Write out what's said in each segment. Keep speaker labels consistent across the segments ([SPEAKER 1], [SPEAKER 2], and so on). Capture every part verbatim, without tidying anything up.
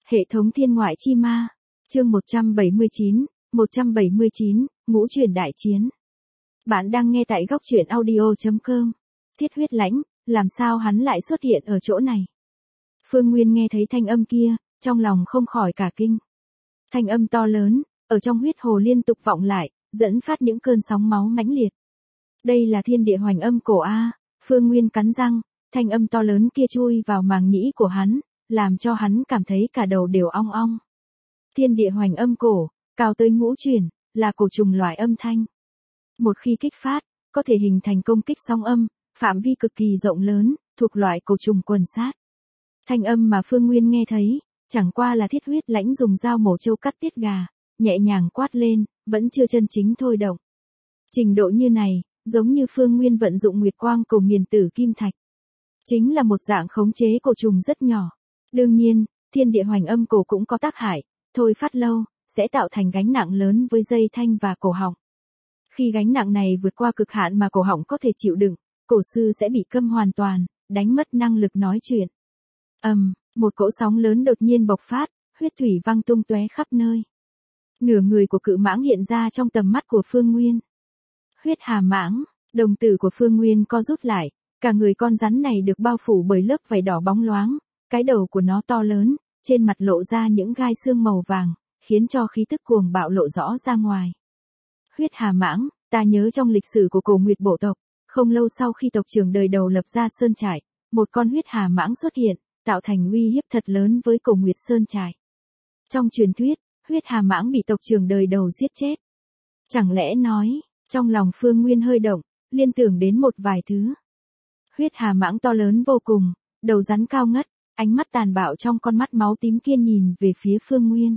[SPEAKER 1] Hệ thống thiên ngoại chi ma. Chương một trăm bảy mươi chín, một trăm bảy mươi chín, ngũ truyền đại chiến. Bạn đang nghe tại góc truyện audio chấm com. Thiết huyết lãnh, làm sao hắn lại xuất hiện ở chỗ này? Phương Nguyên nghe thấy thanh âm kia, trong lòng không khỏi cả kinh. Thanh âm to lớn, ở trong huyết hồ liên tục vọng lại, dẫn phát những cơn sóng máu mãnh liệt. Đây là thiên địa hoành âm cổ A, Phương Nguyên cắn răng, thanh âm to lớn kia chui vào màng nhĩ của hắn, làm cho hắn cảm thấy cả đầu đều ong ong. Thiên địa hoành âm cổ, cao tới ngũ truyền, là cổ trùng loại âm thanh. Một khi kích phát, có thể hình thành công kích sóng âm, phạm vi cực kỳ rộng lớn, thuộc loại cổ trùng quần sát. Thanh âm mà Phương Nguyên nghe thấy, chẳng qua là thiết huyết lãnh dùng dao mổ trâu cắt tiết gà, nhẹ nhàng quát lên, vẫn chưa chân chính thôi động. Trình độ như này, giống như Phương Nguyên vận dụng nguyệt quang cầu nghiền tử kim thạch. Chính là một dạng khống chế cổ trùng rất nhỏ. Đương nhiên, thiên địa hoành âm cổ cũng có tác hại, thôi phát lâu, sẽ tạo thành gánh nặng lớn với dây thanh và cổ họng. Khi gánh nặng này vượt qua cực hạn mà cổ họng có thể chịu đựng, cổ sư sẽ bị câm hoàn toàn, đánh mất năng lực nói chuyện. Ầm, um, một cỗ sóng lớn đột nhiên bộc phát, huyết thủy văng tung tóe khắp nơi. Nửa người của cự mãng hiện ra trong tầm mắt của Phương Nguyên. Huyết hà mãng, đồng tử của Phương Nguyên co rút lại, cả người con rắn này được bao phủ bởi lớp vảy đỏ bóng loáng, cái đầu của nó to lớn, trên mặt lộ ra những gai xương màu vàng, khiến cho khí tức cuồng bạo lộ rõ ra ngoài. Huyết hà mãng, ta nhớ trong lịch sử của Cổ Nguyệt bộ tộc, không lâu sau khi tộc trưởng đời đầu lập ra sơn trại, một con huyết hà mãng xuất hiện, tạo thành uy hiếp thật lớn với Cổ Nguyệt sơn trại. Trong truyền thuyết, huyết hà mãng bị tộc trưởng đời đầu giết chết. Chẳng lẽ nói, trong lòng Phương Nguyên hơi động, liên tưởng đến một vài thứ. Huyết hà mãng to lớn vô cùng, đầu rắn cao ngất, ánh mắt tàn bạo trong con mắt máu tím kia nhìn về phía Phương Nguyên.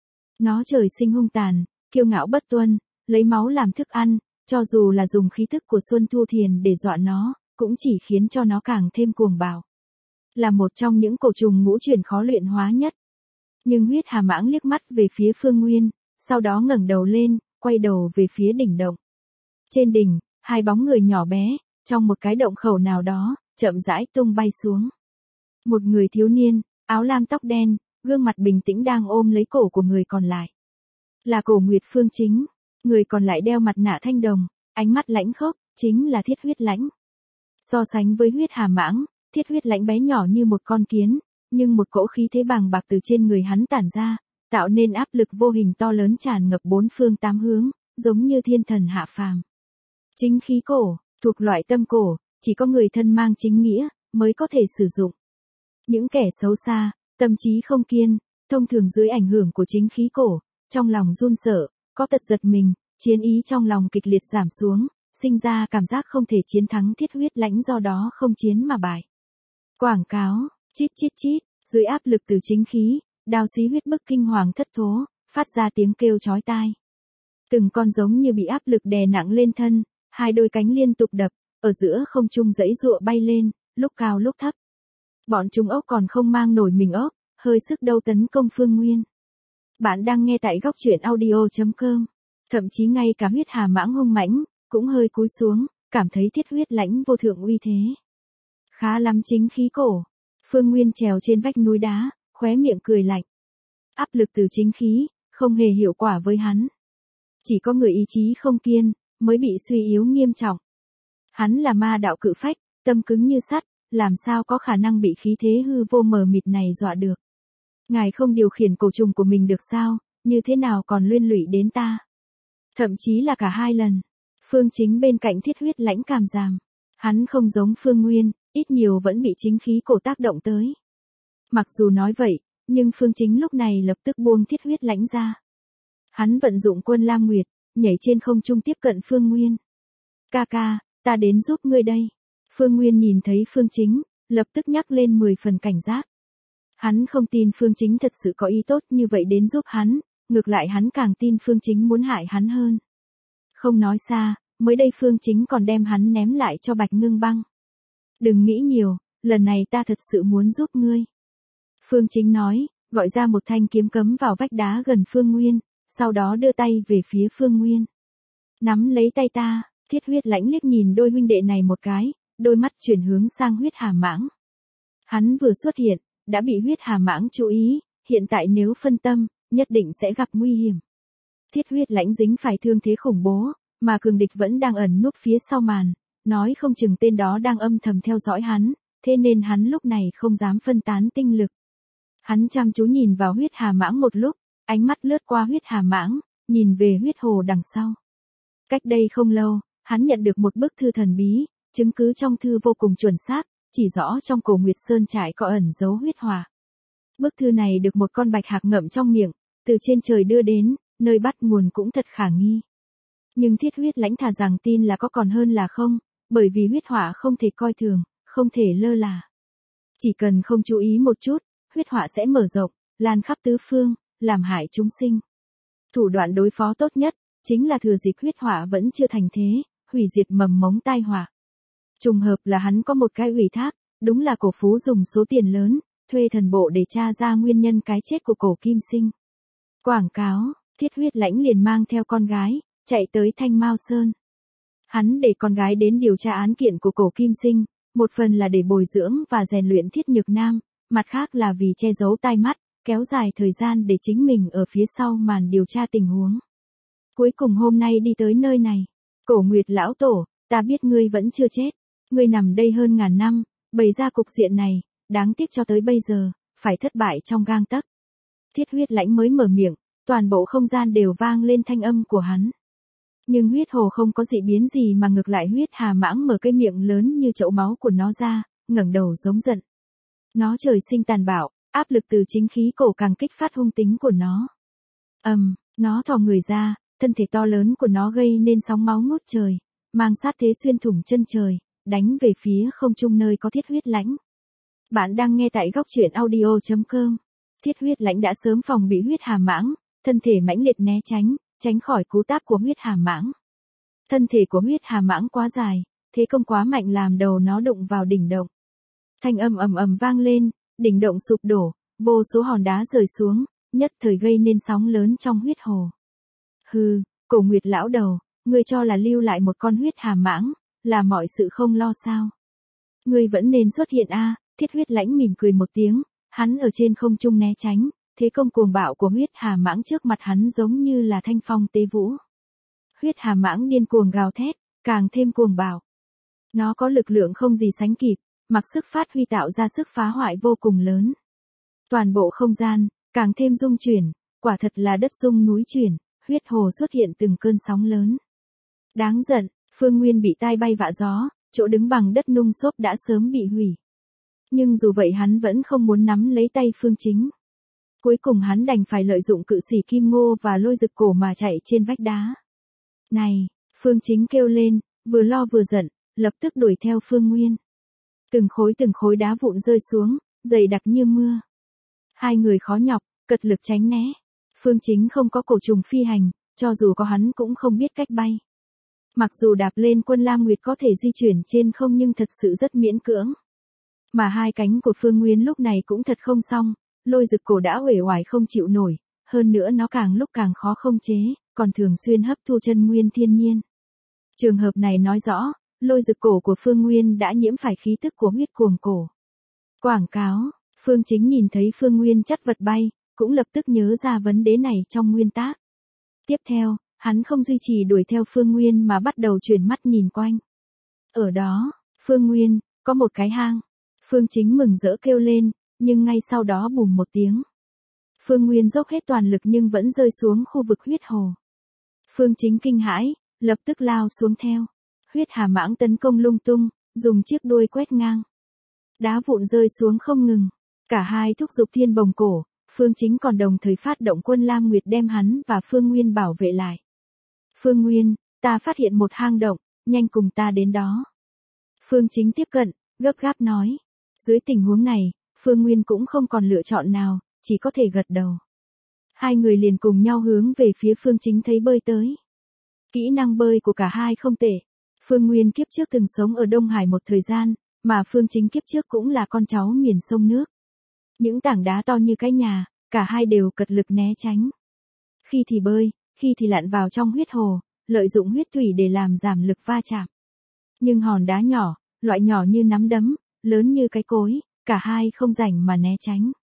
[SPEAKER 1] Nó trời sinh hung tàn, kiêu ngạo bất tuân, lấy máu làm thức ăn, cho dù là dùng khí thức của Xuân Thu Thiền để dọa nó, cũng chỉ khiến cho nó càng thêm cuồng bạo. Là một trong những cổ trùng ngũ truyền khó luyện hóa nhất. Nhưng huyết hà mãng liếc mắt về phía Phương Nguyên, sau đó ngẩng đầu lên, quay đầu về phía đỉnh động. Trên đỉnh, hai bóng người nhỏ bé, trong một cái động khẩu nào đó, chậm rãi tung bay xuống. Một người thiếu niên, áo lam tóc đen, gương mặt bình tĩnh đang ôm lấy cổ của người còn lại. Là Cổ Nguyệt Phương chính, người còn lại đeo mặt nạ thanh đồng, ánh mắt lãnh khốc, chính là thiết huyết lãnh. So sánh với huyết hà mãng, thiết huyết lãnh bé nhỏ như một con kiến, nhưng một cỗ khí thế bàng bạc từ trên người hắn tản ra, tạo nên áp lực vô hình to lớn tràn ngập bốn phương tám hướng, giống như thiên thần hạ phàm. Chính khí cổ, thuộc loại tâm cổ, chỉ có người thân mang chính nghĩa, mới có thể sử dụng. Những kẻ xấu xa, tâm trí không kiên, thông thường dưới ảnh hưởng của chính khí cổ, trong lòng run sợ, có tật giật mình, chiến ý trong lòng kịch liệt giảm xuống, sinh ra cảm giác không thể chiến thắng thiết huyết lãnh do đó không chiến mà bại. Quảng cáo, chít chít chít, dưới áp lực từ chính khí, đao xí huyết bức kinh hoàng thất thố, phát ra tiếng kêu chói tai. Từng con giống như bị áp lực đè nặng lên thân, hai đôi cánh liên tục đập, ở giữa không trung giãy giụa bay lên, lúc cao lúc thấp. Bọn chúng ốc còn không mang nổi mình ốc, hơi sức đâu tấn công Phương Nguyên. Bạn đang nghe tại góc truyện audio chấm com. Thậm chí ngay cả huyết hà mãng hung mãnh, cũng hơi cúi xuống, cảm thấy thiết huyết lãnh vô thượng uy thế. Khá lắm chính khí cổ. Phương Nguyên trèo trên vách núi đá, khóe miệng cười lạnh. Áp lực từ chính khí, không hề hiệu quả với hắn. Chỉ có người ý chí không kiên, mới bị suy yếu nghiêm trọng. Hắn là ma đạo cự phách, tâm cứng như sắt, làm sao có khả năng bị khí thế hư vô mờ mịt này dọa được. Ngài không điều khiển cổ trùng của mình được sao, như thế nào còn liên lụy đến ta. Thậm chí là cả hai lần. Phương Chính bên cạnh thiết huyết lãnh cảm giảm. Hắn không giống Phương Nguyên, ít nhiều vẫn bị chính khí cổ tác động tới. Mặc dù nói vậy, nhưng Phương Chính lúc này lập tức buông thiết huyết lãnh ra. Hắn vận dụng Quân Lam Nguyệt, nhảy trên không trung tiếp cận Phương Nguyên. Ca ca, ta đến giúp ngươi đây. Phương Nguyên nhìn thấy Phương Chính, lập tức nhắc lên mười phần cảnh giác. Hắn không tin Phương Chính thật sự có ý tốt như vậy đến giúp hắn, ngược lại hắn càng tin Phương Chính muốn hại hắn hơn. Không nói xa, mới đây Phương Chính còn đem hắn ném lại cho Bạch Ngưng Băng. Đừng nghĩ nhiều, lần này ta thật sự muốn giúp ngươi. Phương Chính nói, gọi ra một thanh kiếm cấm vào vách đá gần Phương Nguyên, sau đó đưa tay về phía Phương Nguyên. Nắm lấy tay ta, thiết huyết lãnh liếc nhìn đôi huynh đệ này một cái, đôi mắt chuyển hướng sang huyết hà mãng. Hắn vừa xuất hiện, đã bị huyết hà mãng chú ý, hiện tại nếu phân tâm, nhất định sẽ gặp nguy hiểm. Thiết huyết lãnh dính phải thương thế khủng bố, mà cường địch vẫn đang ẩn núp phía sau màn, nói không chừng tên đó đang âm thầm theo dõi hắn, thế nên hắn lúc này không dám phân tán tinh lực. Hắn chăm chú nhìn vào huyết hà mãng một lúc, ánh mắt lướt qua huyết hà mãng, nhìn về huyết hồ đằng sau. Cách đây không lâu, hắn nhận được một bức thư thần bí, chứng cứ trong thư vô cùng chuẩn xác, chỉ rõ trong cổ Nguyệt Sơn trại có ẩn dấu huyết hỏa. Bức thư này được một con bạch hạc ngậm trong miệng, từ trên trời đưa đến, nơi bắt nguồn cũng thật khả nghi. Nhưng thiết huyết lãnh thà rằng tin là có còn hơn là không, bởi vì huyết hỏa không thể coi thường, không thể lơ là. Chỉ cần không chú ý một chút, huyết hỏa sẽ mở rộng, lan khắp tứ phương, làm hại chúng sinh. Thủ đoạn đối phó tốt nhất, chính là thừa dịp huyết hỏa vẫn chưa thành thế, hủy diệt mầm mống tai họa. Trùng hợp là hắn có một cái ủy thác, đúng là cổ phú dùng số tiền lớn, thuê thần bộ để tra ra nguyên nhân cái chết của cổ Kim Sinh. Quảng cáo, thiết huyết lãnh liền mang theo con gái, chạy tới Thanh Mao Sơn. Hắn để con gái đến điều tra án kiện của cổ Kim Sinh, một phần là để bồi dưỡng và rèn luyện Thiết Nhược Nam, mặt khác là vì che giấu tai mắt, kéo dài thời gian để chính mình ở phía sau màn điều tra tình huống. Cuối cùng hôm nay đi tới nơi này, cổ Nguyệt lão tổ, ta biết ngươi vẫn chưa chết, ngươi nằm đây hơn ngàn năm, bày ra cục diện này, đáng tiếc cho tới bây giờ, phải thất bại trong gang tấc. Thiết huyết lãnh mới mở miệng, toàn bộ không gian đều vang lên thanh âm của hắn. Nhưng huyết hồ không có dị biến gì mà ngược lại huyết hà mãng mở cái miệng lớn như chậu máu của nó ra, ngẩng đầu giống giận. Nó trời sinh tàn bạo, áp lực từ chính khí cổ càng kích phát hung tính của nó. Ầm, um, nó thò người ra, thân thể to lớn của nó gây nên sóng máu ngút trời, mang sát thế xuyên thủng chân trời, đánh về phía không trung nơi có thiết huyết lãnh. Bạn đang nghe tại góc truyện audio chấm com. Thiết huyết lãnh đã sớm phòng bị huyết hà mãng, thân thể mãnh liệt né tránh, tránh khỏi cú táp của huyết hà mãng. Thân thể của huyết hà mãng quá dài, thế công quá mạnh làm đầu nó đụng vào đỉnh động. Thanh âm ầm ầm vang lên, đỉnh động sụp đổ, vô số hòn đá rơi xuống, nhất thời gây nên sóng lớn trong huyết hồ. Hừ, cổ Nguyệt lão đầu, ngươi cho là lưu lại một con huyết hà mãng, là mọi sự không lo sao? Ngươi vẫn nên xuất hiện a. À, thiết huyết lãnh mỉm cười một tiếng, hắn ở trên không trung né tránh, thế công cuồng bạo của huyết hà mãng trước mặt hắn giống như là thanh phong tế vũ. Huyết hà mãng điên cuồng gào thét, càng thêm cuồng bạo. Nó có lực lượng không gì sánh kịp, mặc sức phát huy tạo ra sức phá hoại vô cùng lớn. Toàn bộ không gian, càng thêm rung chuyển, quả thật là đất rung núi chuyển, huyết hồ xuất hiện từng cơn sóng lớn. Đáng giận, Phương Nguyên bị tai bay vạ gió, chỗ đứng bằng đất nung xốp đã sớm bị hủy. Nhưng dù vậy hắn vẫn không muốn nắm lấy tay Phương Chính. Cuối cùng hắn đành phải lợi dụng cự xỉ kim ngô và lôi rực cổ mà chạy trên vách đá. Này, Phương Chính kêu lên, vừa lo vừa giận, lập tức đuổi theo Phương Nguyên. Từng khối từng khối đá vụn rơi xuống, dày đặc như mưa. Hai người khó nhọc, cật lực tránh né. Phương Chính không có cổ trùng phi hành, cho dù có hắn cũng không biết cách bay. Mặc dù đạp lên Quân Lam Nguyệt có thể di chuyển trên không nhưng thật sự rất miễn cưỡng. Mà hai cánh của Phương Nguyên lúc này cũng thật không xong, lôi rực cổ đã uể oải không chịu nổi, hơn nữa nó càng lúc càng khó không chế, còn thường xuyên hấp thu chân nguyên thiên nhiên. Trường hợp này nói rõ, lôi rực cổ của Phương Nguyên đã nhiễm phải khí tức của huyết cuồng cổ. Quảng cáo, Phương Chính nhìn thấy Phương Nguyên chất vật bay, cũng lập tức nhớ ra vấn đề này trong nguyên tác. Tiếp theo, hắn không duy trì đuổi theo Phương Nguyên mà bắt đầu chuyển mắt nhìn quanh. Ở đó, Phương Nguyên, có một cái hang. Phương Chính mừng rỡ kêu lên, nhưng ngay sau đó bùm một tiếng. Phương Nguyên dốc hết toàn lực nhưng vẫn rơi xuống khu vực huyết hồ. Phương Chính kinh hãi, lập tức lao xuống theo. Huyết hà mãng tấn công lung tung, dùng chiếc đuôi quét ngang. Đá vụn rơi xuống không ngừng. Cả hai thúc giục thiên bồng cổ, Phương Chính còn đồng thời phát động Quân Lam Nguyệt đem hắn và Phương Nguyên bảo vệ lại. Phương Nguyên, ta phát hiện một hang động, nhanh cùng ta đến đó. Phương Chính tiếp cận, gấp gáp nói. Dưới tình huống này, Phương Nguyên cũng không còn lựa chọn nào, chỉ có thể gật đầu. Hai người liền cùng nhau hướng về phía Phương Chính thấy bơi tới. Kỹ năng bơi của cả hai không tệ. Phương Nguyên kiếp trước từng sống ở Đông Hải một thời gian, mà Phương Chính kiếp trước cũng là con cháu miền sông nước. Những tảng đá to như cái nhà, cả hai đều cật lực né tránh. Khi thì bơi, khi thì lặn vào trong huyết hồ, lợi dụng huyết thủy để làm giảm lực va chạm. Nhưng hòn đá nhỏ, loại nhỏ như nắm đấm, lớn như cái cối, cả hai không rảnh mà né tránh.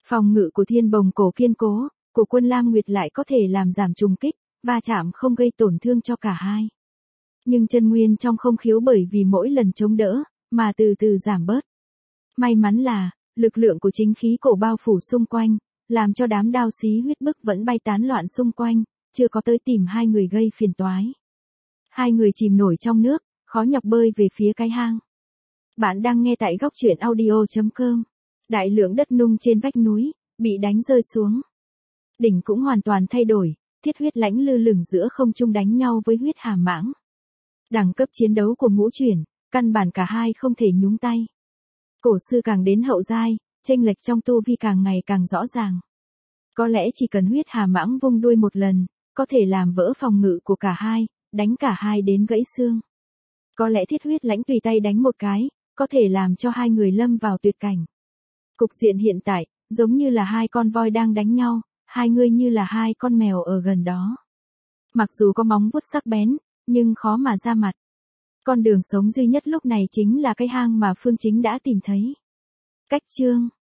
[SPEAKER 1] Phòng ngự của Thiên Bồng Cổ kiên cố, của Quân Lam Nguyệt lại có thể làm giảm trùng kích, va chạm không gây tổn thương cho cả hai. Nhưng chân nguyên trong không khiếu bởi vì mỗi lần chống đỡ, mà từ từ giảm bớt. May mắn là, lực lượng của chính khí cổ bao phủ xung quanh, làm cho đám đao xí huyết bức vẫn bay tán loạn xung quanh, chưa có tới tìm hai người gây phiền toái. Hai người chìm nổi trong nước, khó nhọc bơi về phía cái hang. Bạn đang nghe tại góc truyện audio chấm com. Đại lượng đất nung trên vách núi, bị đánh rơi xuống. Đỉnh cũng hoàn toàn thay đổi, Thiết Huyết Lãnh lơ lửng giữa không trung đánh nhau với Huyết Hà Mãng. Đẳng cấp chiến đấu của ngũ chuyển, căn bản cả hai không thể nhúng tay. Cổ sư càng đến hậu giai, chênh lệch trong tu vi càng ngày càng rõ ràng. Có lẽ chỉ cần Huyết Hà Mãng vung đuôi một lần, có thể làm vỡ phòng ngự của cả hai, đánh cả hai đến gãy xương. Có lẽ Thiết Huyết Lãnh tùy tay đánh một cái, có thể làm cho hai người lâm vào tuyệt cảnh. Cục diện hiện tại, giống như là hai con voi đang đánh nhau, hai người như là hai con mèo ở gần đó. Mặc dù có móng vuốt sắc bén, nhưng khó mà ra mặt. Con đường sống duy nhất lúc này chính là cái hang mà Phương Chính đã tìm thấy. Cách chương